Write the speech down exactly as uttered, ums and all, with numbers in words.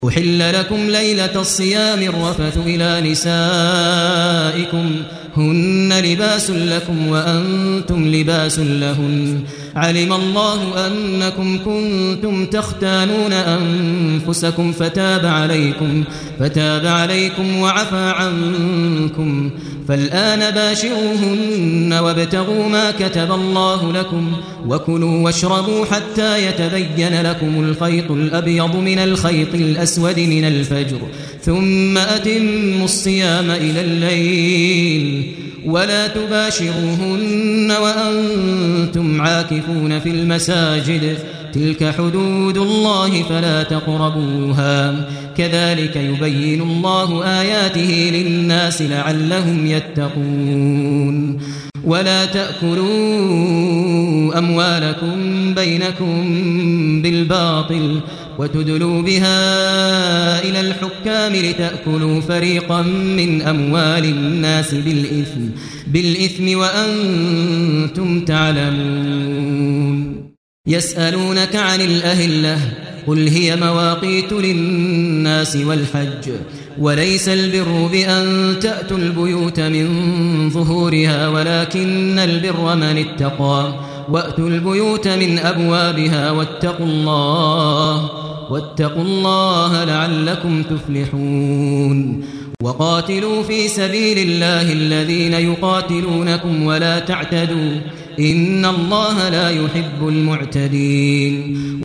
أحل لكم ليلة الصيام الرفث إلى نسائكم هن لباس لكم وأنتم لباس لهن علم الله أنكم كنتم تختانون أنفسكم فتاب عليكم فتاب عليكم وعفى عنكم فالآن باشروهن وابتغوا ما كتب الله لكم وكلوا واشربوا حتى يتبين لكم الخيط الأبيض من الخيط الأسود من الفجر ثم أتموا الصيام إلى الليل ولا تباشروهن وأنتم عاكفون في المساجد تلك حدود الله فلا تقربوها كذلك يبين الله آياته للناس لعلهم يتقون ولا تأكلوا أموالكم بينكم بالباطل وتدلوا بها إلى الحكام لتأكلوا فريقا من أموال الناس بالإثم, بالإثم وأنتم تعلمون يسألونك عن الأهلة قل هي مواقيت للناس والحج وليس البر بأن تأتوا البيوت من ظهورها ولكن البر من اتقى وأتوا البيوت من أبوابها واتقوا الله واتقوا الله لعلكم تفلحون وقاتلوا في سبيل الله الذين يقاتلونكم ولا تعتدوا إن الله لا يحب المعتدين